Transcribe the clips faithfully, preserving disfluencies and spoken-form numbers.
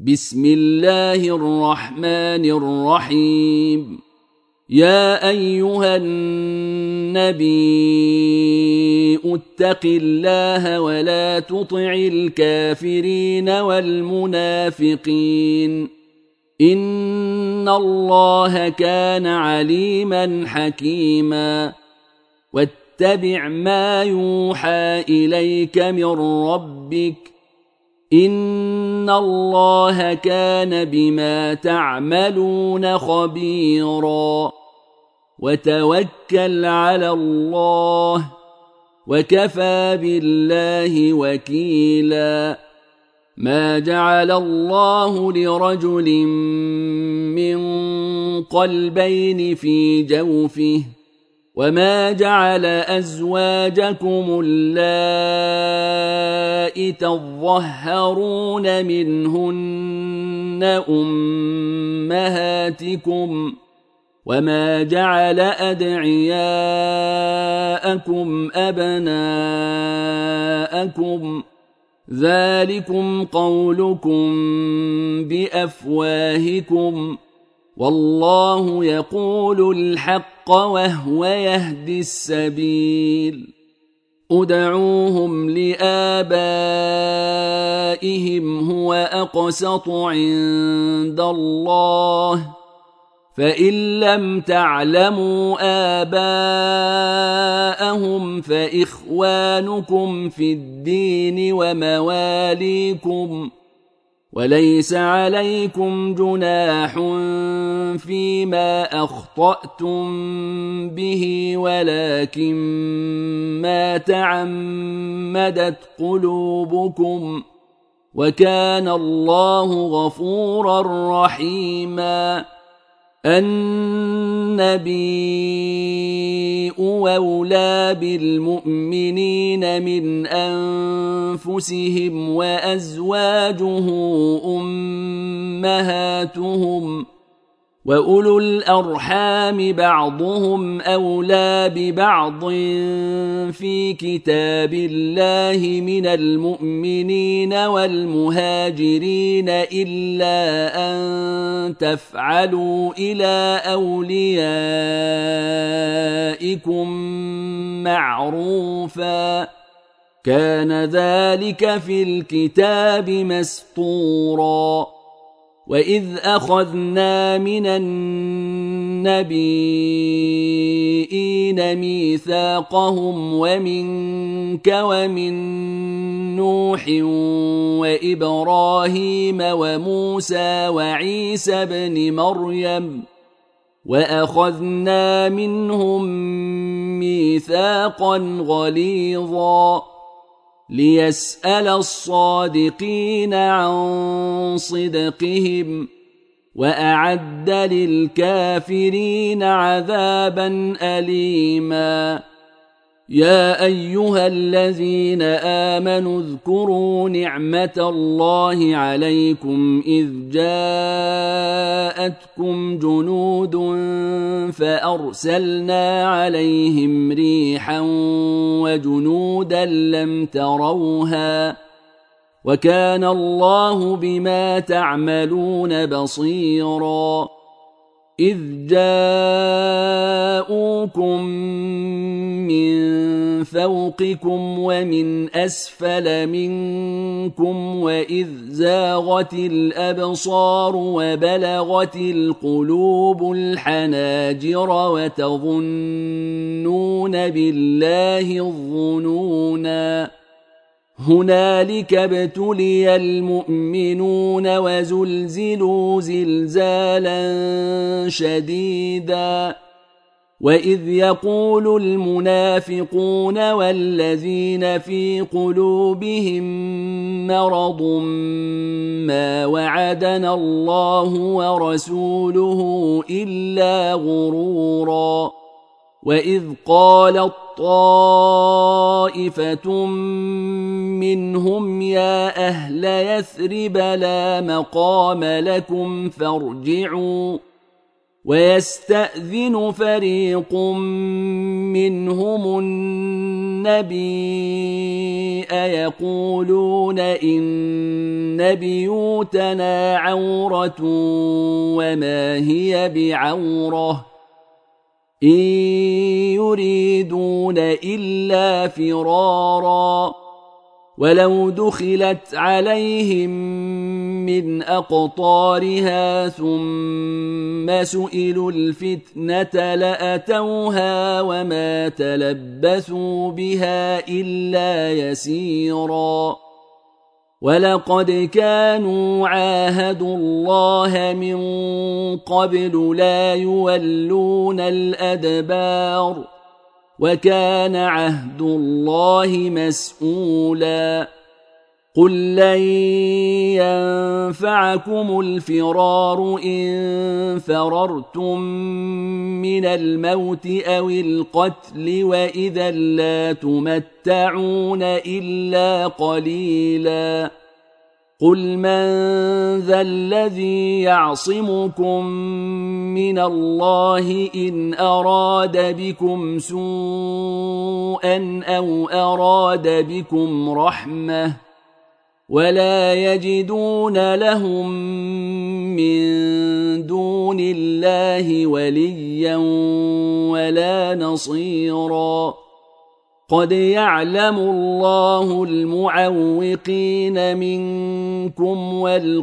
بسم الله الرحمن الرحيم. يا أيها النبي اتق الله ولا تطع الكافرين والمنافقين إن الله كان عليما حكيما. واتبع ما يوحى إليك من ربك إن الله كان بما تعملون خبيرا. وتوكل على الله وكفى بالله وكيلا. ما جعل الله لرجل من قلبين في جوفه وما جعل أزواجكم اللائي تظهرون منهن أمهاتكم وما جعل أدعياءكم أبناءكم ذلكم قولكم بأفواهكم والله يقول الحق وهو يهدي السبيل. ادعوهم لآبائهم هو أقسط عند الله فإن لم تعلموا آباءهم فإخوانكم في الدين ومواليكم وليس عليكم جناح فيما أخطأتم به ولكن ما تعمدت قلوبكم وكان الله غفورا رحيما. النبي أولى بالمؤمنين من أنفسهم وأزواجه أمهاتهم وأولو الأرحام بعضهم أولى ببعض في كتاب الله من المؤمنين والمهاجرين إلا أن تفعلوا إلى أوليائكم معروفا كان ذلك في الكتاب مسطورا. وإذ أخذنا من النبيين ميثاقهم ومنك ومن نوح وإبراهيم وموسى وعيسى بن مريم وأخذنا منهم ميثاقا غليظا ليسأل الصادقين عن صدقهم وأعد للكافرين عذابا أليما. يا أيها الذين آمنوا اذكروا نعمة الله عليكم إذ جاءتكم جنود فأرسلنا عليهم ريحا وجنودا لم تروها وكان الله بما تعملون بصيرا. إذ جاءوكم من فوقكم ومن أسفل منكم وإذ زاغت الأبصار وبلغت القلوب الحناجر وتظنون بالله الظنونا. هنالك ابتلي المؤمنون وزلزلوا زلزالا شديدا. وإذ يقول المنافقون والذين في قلوبهم مرض ما وعدنا الله ورسوله إلا غرورا. وإذ قالت طائفة منهم يا أهل يثرب لا مقام لكم فارجعوا ويستأذن فريق منهم النبي يقولون إن بيوتنا عورة وما هي بعورة إن يريدون إلا فرارا ولو دخلت عليهم من أقطارها ثم سئلوا الفتنة لأتوها وما تلبثوا بها إلا يسيرا ولقد كانوا عاهدوا الله من قبل لا يولون الأدبار وكان عهد الله مسؤولا قل لن ينفعكم الفرار إن فررتم من الموت أو القتل وإذا لا تمتعون إلا قليلا قل من ذا الذي يعصمكم من الله إن أراد بكم سوءا أو أراد بكم رحمة ولا يجدون لهم من دون الله وليا ولا نصيرا قد يعلم الله المعوقين منكم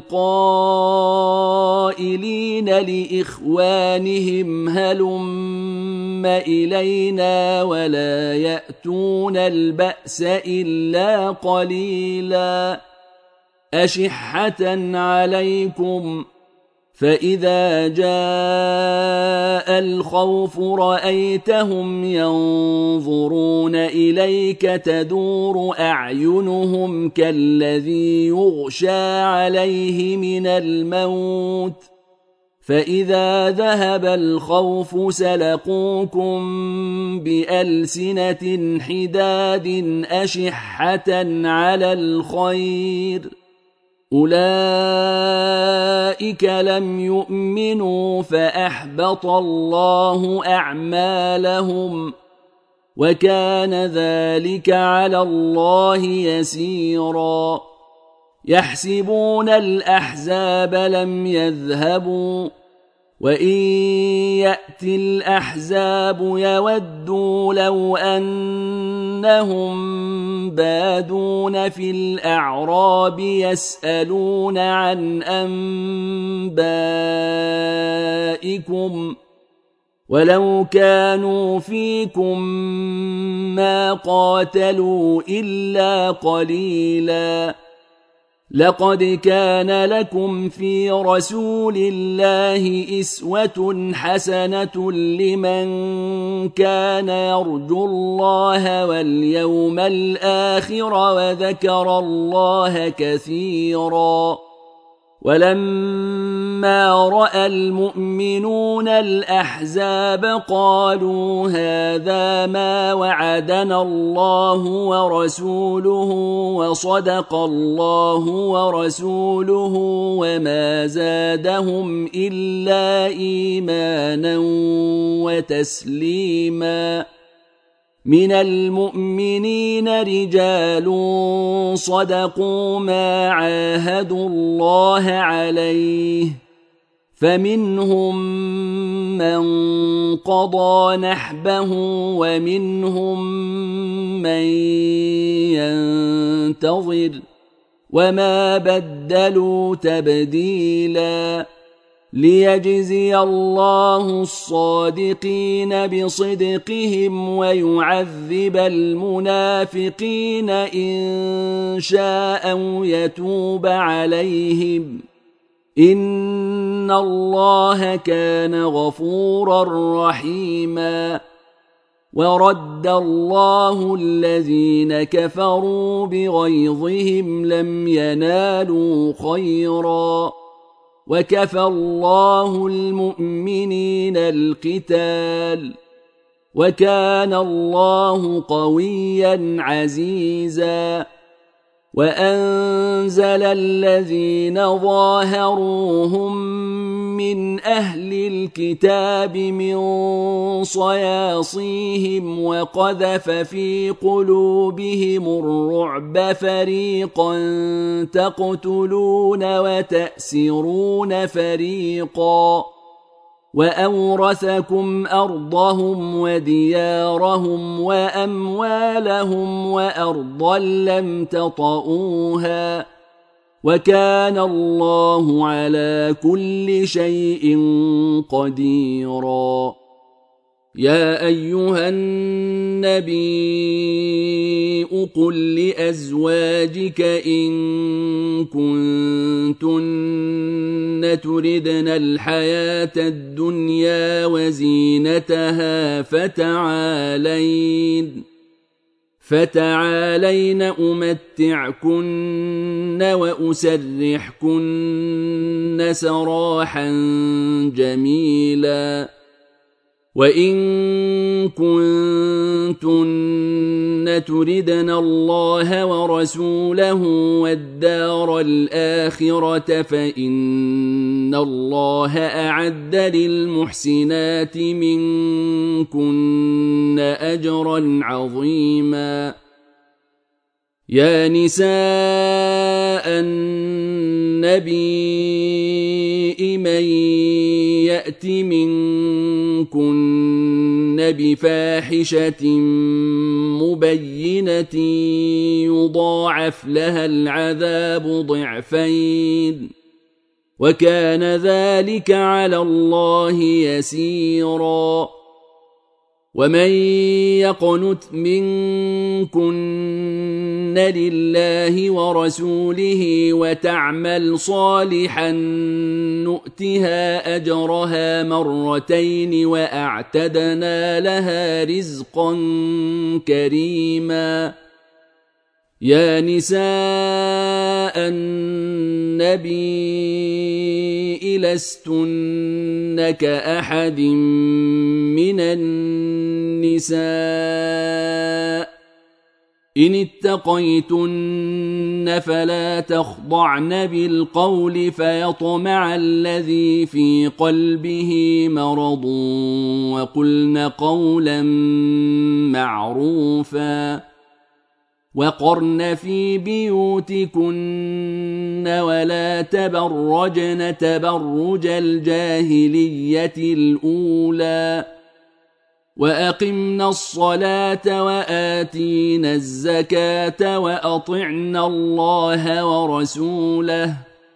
والقائلين لإخوانهم هلم إلينا ولا يأتون البأس إلا قليلا أشحة عليكم فإذا جاء الخوف رأيتهم ينظرون إليك تدور أعينهم كالذي يغشى عليه من الموت فإذا ذهب الخوف سلقوكم بألسنة حداد أشحة على الخير أولئك لم يؤمنوا فأحبط الله أعمالهم وكان ذلك على الله يسيرا يحسبون الأحزاب لم يذهبوا وإن يأتي الأحزاب يودوا لو أنهم بادون في الأعراب يسألون عن أنبائكم ولو كانوا فيكم ما قاتلوا إلا قليلا لقد كان لكم في رسول الله إسوة حسنة لمن كان يرجو الله واليوم الآخر وذكر الله كثيرا ولما رأى المؤمنون الأحزاب قالوا هذا ما وعدنا الله ورسوله وصدق الله ورسوله وما زادهم إلا إيمانا وتسليما من المؤمنين رجال صدقوا ما عاهدوا الله عليه فمنهم من قضى نحبه ومنهم من ينتظر وما بدلوا تبديلا ليجزي الله الصادقين بصدقهم ويعذب المنافقين إن شاء أو يتوب عليهم إن الله كان غفورا رحيما ورد الله الذين كفروا بغيظهم لم ينالوا خيرا وكفى الله المؤمنين القتال وكان الله قويا عزيزا وأنزل الذين ظاهروهم من أهل الكتاب من صياصيهم وقذف في قلوبهم الرعب فريقا تقتلون وتأسرون فريقا وأورثكم أرضهم وديارهم وأموالهم وأرضا لم تطئوها وكان الله على كل شيء قديرا. يا أيها النبي قل لأزواجك إن كنتن تردن الحياة الدنيا وزينتها فتعالين فتعالين أمتعكن وأسرحكن سراحا جميلا. وإن كنتن تردن الله ورسوله والدار الآخرة فإن الله أعد للمحسنات منكن أجرا عظيما. يا نساء النبي من يأت منكن بفاحشة مبينة يضاعف لها العذاب ضعفين وكان ذلك على الله يسيرا. ومن يقنت منكن لله ورسوله وتعمل صالحا نؤتها أجرها مرتين وأعتدنا لها رزقا كريما. يا نساء النبي لستن كأحد من النساء إن اتقيتن فلا تخضعن بالقول فيطمع الذي في قلبه مرض وقلن قولا معروفا. وقرن في بيوتكن ولا تبرجن تبرج الجاهلية الأولى وأقمنا الصلاة وآتينا الزكاة وأطعنا الله ورسوله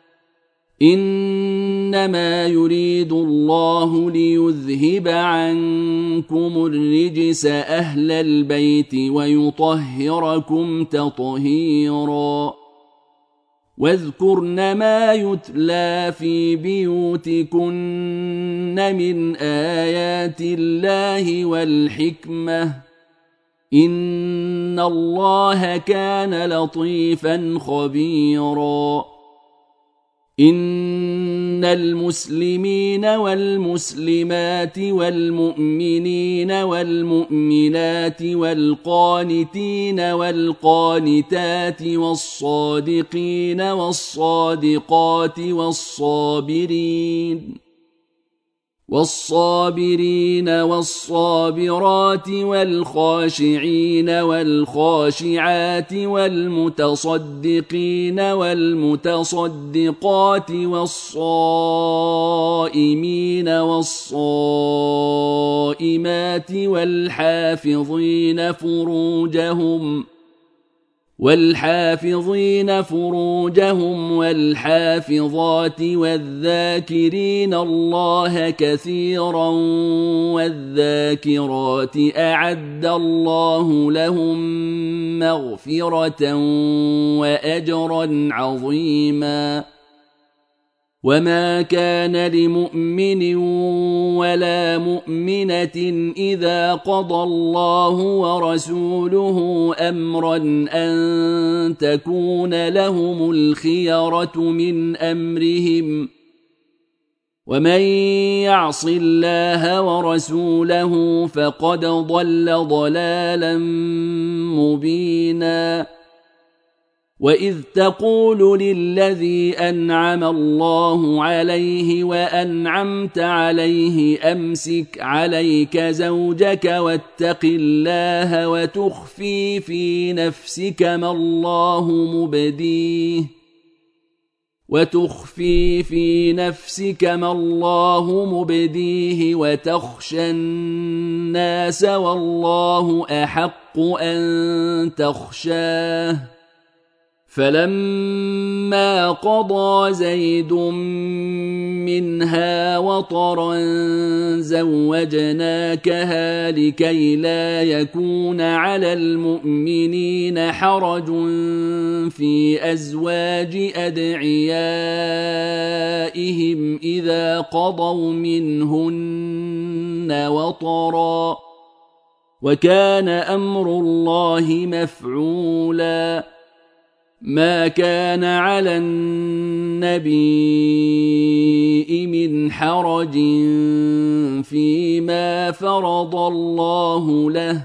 إنما يريد الله ليذهب عنكم الرجس أهل البيت ويطهركم تطهيرا. واذكرن ما يتلى في بيوتكن من آيات الله والحكمة إن الله كان لطيفا خبيرا. إن المسلمين والمسلمات والمؤمنين والمؤمنات والقانتين والقانتات والصادقين والصادقات والصابرين والصابرين والصابرات والخاشعين والخاشعات والمتصدقين والمتصدقات والصائمين والصائمات والحافظين فروجهم والحافظين فروجهم والحافظات والذاكرين الله كثيرا والذاكرات أعد الله لهم مغفرة وأجرا عظيما. وما كان لمؤمن ولا مؤمنة إذا قضى الله ورسوله أمرا أن تكون لهم الخيرة من أمرهم ومن يعص الله ورسوله فقد ضل ضلالا مبينا. وإذ تقول للذي أنعم الله عليه وأنعمت عليه أمسك عليك زوجك واتق الله وتخفي في نفسك ما الله مبديه وتخفي في نفسك ما الله مبديه وتخشى الناس والله أحق أن تخشاه فلما قضى زيد منها وطرا زوجناكها لكي لا يكون على المؤمنين حرج في أزواج أدعيائهم إذا قضوا منهن وطرا وكان أمر الله مفعولا ما كان على النبي من حرج فيما فرض الله له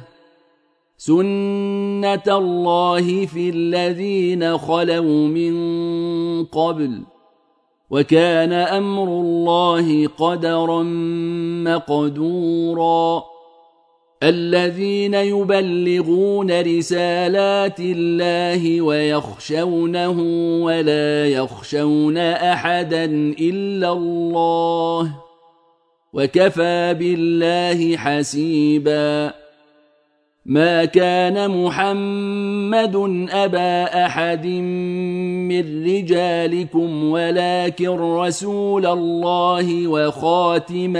سنة الله في الذين خلوا من قبل وكان أمر الله قدرا مقدورا الذين يبلغون رسالات الله ويخشونه ولا يخشون أحدا إلا الله وكفى بالله حسيبا ما كان محمد أبا أحد من رجالكم ولكن رسول الله وخاتم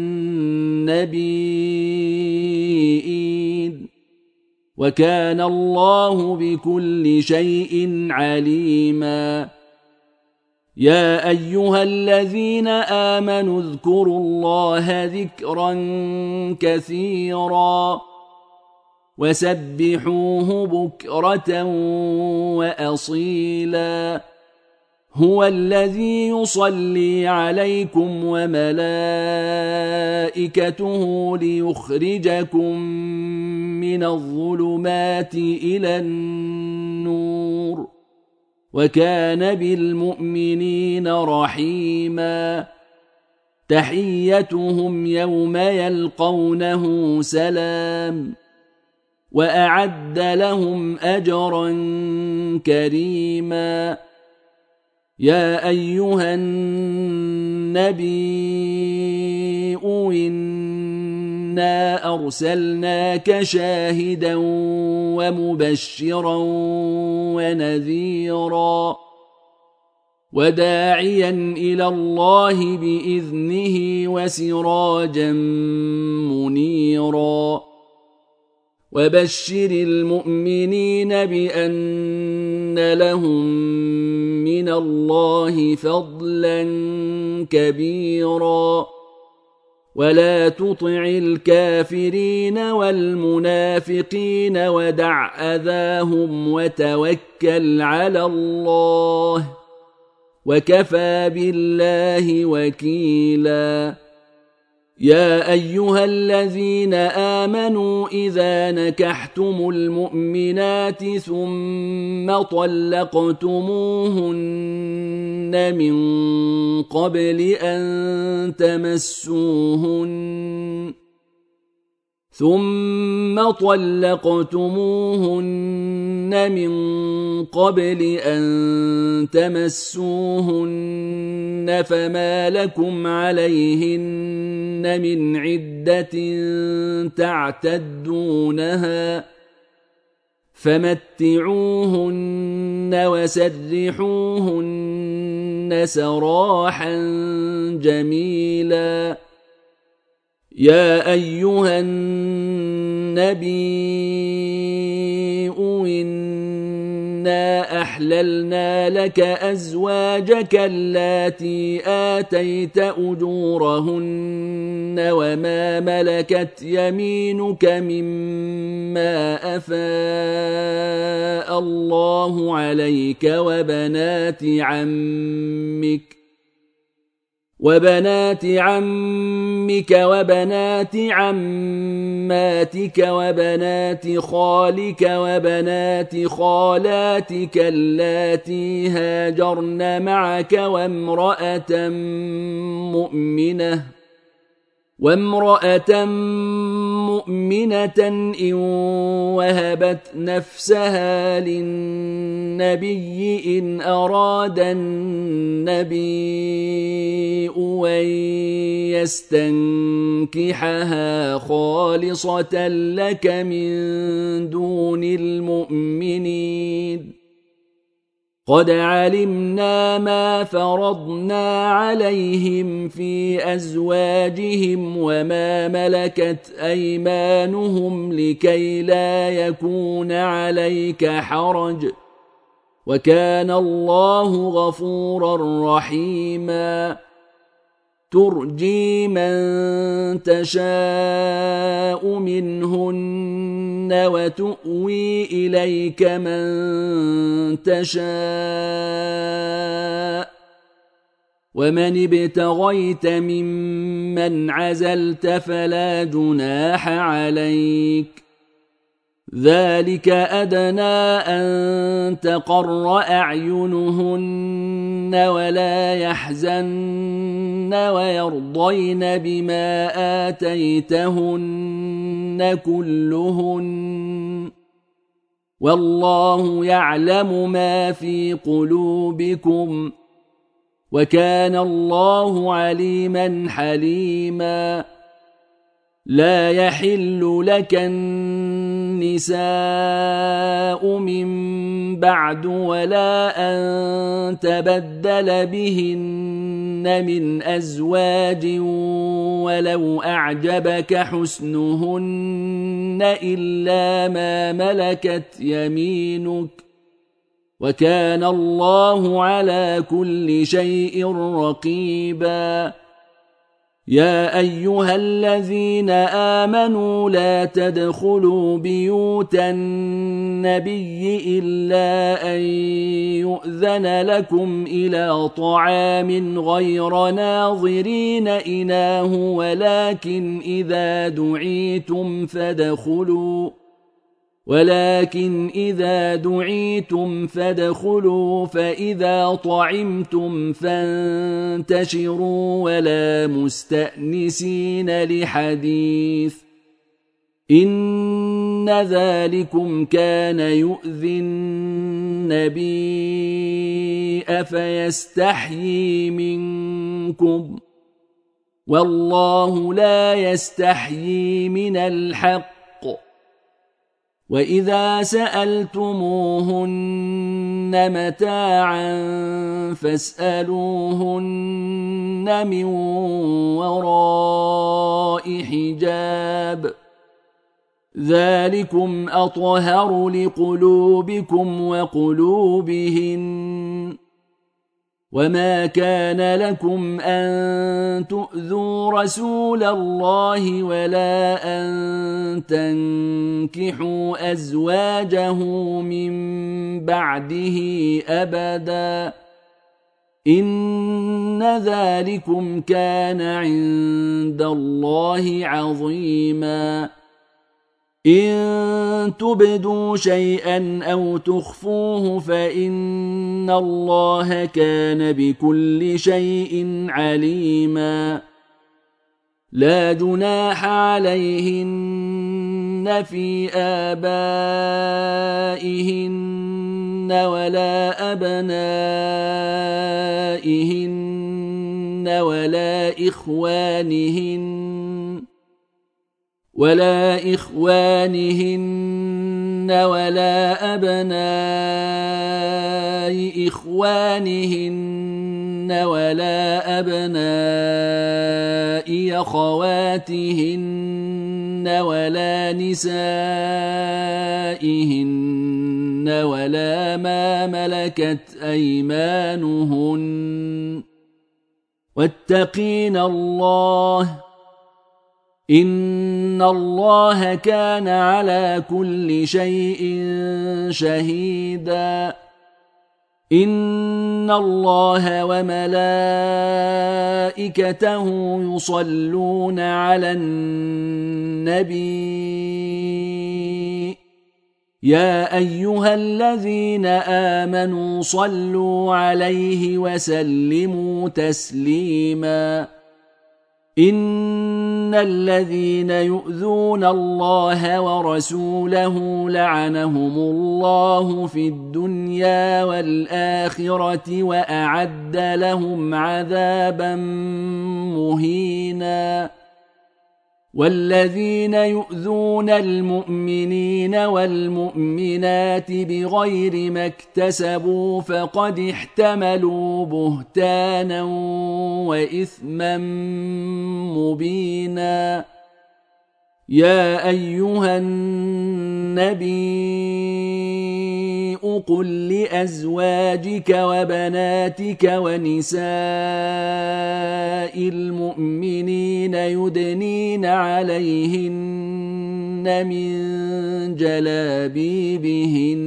النبيين وكان الله بكل شيء عليما يا أيها الذين آمنوا اذكروا الله ذكرا كثيرا وسبحوه بكرة وأصيلا هو الذي يصلي عليكم وملائكته ليخرجكم من الظلمات إلى النور وكان بالمؤمنين رحيما تحيتهم يوم يلقونه سلام وأعد لهم أجرا كريما يا أيها النبي إنا أرسلناك شاهدا ومبشرا ونذيرا وداعيا إلى الله بإذنه وسراجا منيرا وبشر المؤمنين بأن لهم من الله فضلا كبيرا ولا تطع الكافرين والمنافقين ودع أذاهم وتوكل على الله وكفى بالله وكيلا يا أيها الذين آمنوا إذا نكحتم المؤمنات ثم طلقتموهن من قبل أن تمسوهن ثم طلقتموهن من قبل أن تمسوهن فما لكم عليهن من عدة تعتدونها فمتعوهن وسرحوهن سراحا جميلا يا أيها النبي إنا أحللنا لك أزواجك اللاتي آتيت أجورهن وما ملكت يمينك مما أفاء الله عليك وبنات عمك وبنات عمك وبنات عماتك وبنات خالك وبنات خالاتك اللاتي هاجرن معك وامرأة مؤمنة وامرأة مؤمنة إن وهبت نفسها للنبي إن أراد النبي أن يستنكحها خالصة لك من دون المؤمنين قد علمنا ما فرضنا عليهم في أزواجهم وما ملكت أيمانهم لكي لا يكون عليك حرج وكان الله غفورا رحيما ترجي من تشاء منهن وتؤوي إليك من تشاء ومن ابتغيت ممن عزلت فلا جناح عليك ذلك أدنى أن تقر أعينهن ولا يحزن ويرضين بما آتيتهن كلهن والله يعلم ما في قلوبكم وكان الله عليما حليما لا يحل لك النساء من بعد ولا أن تبدل بهن من أزواج ولو أعجبك حسنهن إلا ما ملكت يمينك وكان الله على كل شيء رقيبا يا أيها الذين آمنوا لا تدخلوا بيوت النبي إلا أن يؤذن لكم إلى طعام غير ناظرين إناه ولكن إذا دعيتم فادخلوا ولكن إذا دعيتم فادخلوا فإذا طعمتم فانتشروا ولا مستأنسين لحديث إن ذلكم كان يؤذي النبي فيستحيي منكم والله لا يستحيي من الحق وإذا سألتموهن متاعا فاسألوهن من وراء حجاب ذلكم أطهر لقلوبكم وقلوبهن وما كان لكم أن تؤذوا رسول الله ولا أن تنكحوا أزواجه من بعده أبدا إن ذلكم كان عند الله عظيما إن تبدوا شيئا أو تخفوه فإن الله كان بكل شيء عليما لا جناح عليهن في آبائهن ولا أبنائهن ولا إخوانهن ولا إخوانهن ولا أبناء إخوانهن ولا أبناء أخواتهن ولا نسائهن ولا ما ملكت أيمانهن واتقين الله إن الله كان على كل شيء شهيدا إن الله وملائكته وملائكته يصلون على النبي يا أيها الذين آمنوا صلوا عليه وسلموا تسليما إن الذين يؤذون الله ورسوله لعنهم الله في الدنيا والآخرة وأعد لهم عذابا مهينا والذين يؤذون المؤمنين والمؤمنات بغير ما اكتسبوا فقد احتملوا بهتانا وإثما مبينا يا أيها النبي قل لأزواجك وبناتك ونساء المؤمنين يدنين عليهن من جلابيبهن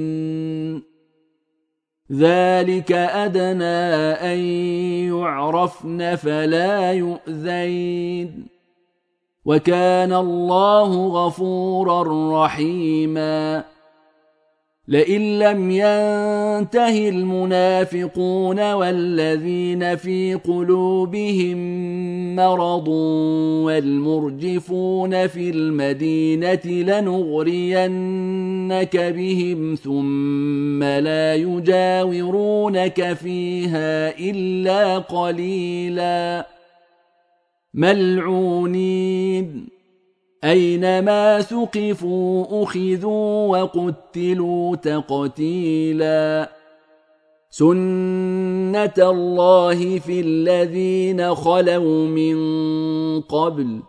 ذلك أدنى أن يعرفن فلا يؤذين وكان الله غفورا رحيما لئن لم ينته المنافقون والذين في قلوبهم مرض والمرجفون في المدينة لنغرينك بهم ثم لا يجاورونك فيها إلا قليلا ملعونين أينما ثقفوا أخذوا وقتلوا تقتيلا سنة الله في الذين خلوا من قبل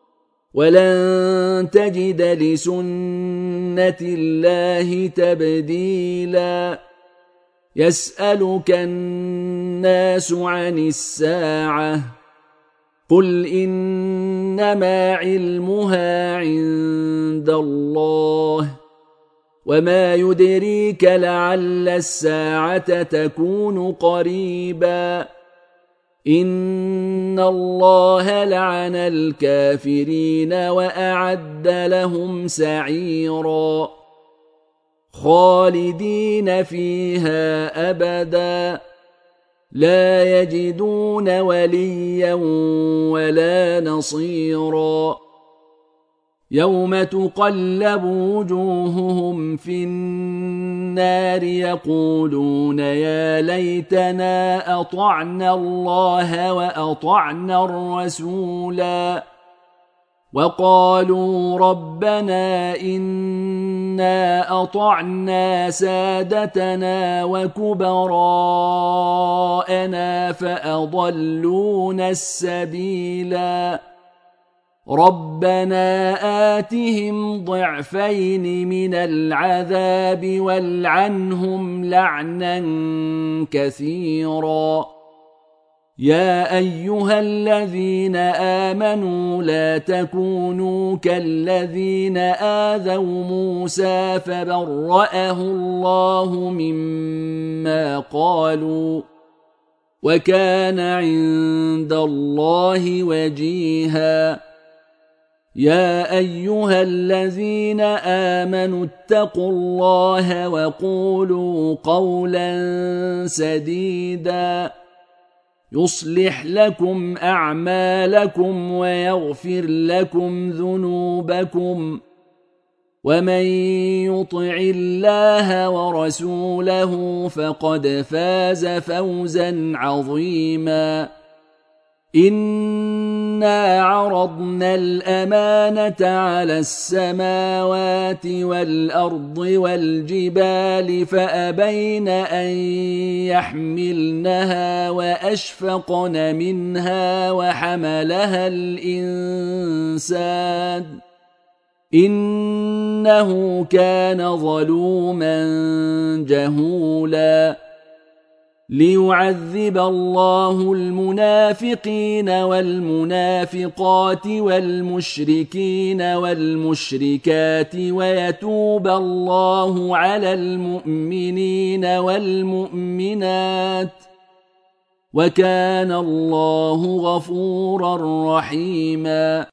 ولن تجد لسنة الله تبديلا يسألك الناس عن الساعة قل إنما علمها عند الله وما يدريك لعل الساعة تكون قريبا إن الله لعن الكافرين وأعد لهم سعيرا خالدين فيها أبدا لا يجدون وليا ولا نصيرا يوم تقلب وجوههم في النار يقولون يا ليتنا أطعنا الله وأطعنا الرسولا وقالوا ربنا إنا أطعنا سادتنا وكبراءنا فأضلونا السبيلا ربنا آتهم ضعفين من العذاب والعنهم لعنا كثيرا يا أيها الذين آمنوا لا تكونوا كالذين آذوا موسى فبرأه الله مما قالوا وكان عند الله وجيها يا أيها الذين آمنوا اتقوا الله وقولوا قولا سديدا يصلح لكم أعمالكم ويغفر لكم ذنوبكم ومن يطع الله ورسوله فقد فاز فوزا عظيما إنا عرضنا الأمانة على السماوات والأرض والجبال فأبين أن يحملنها وأشفقن منها وحملها الإنسان إنه كان ظلوما جهولا ليعذب الله المنافقين والمنافقات والمشركين والمشركات ويتوب الله على المؤمنين والمؤمنات وكان الله غفورا رحيما.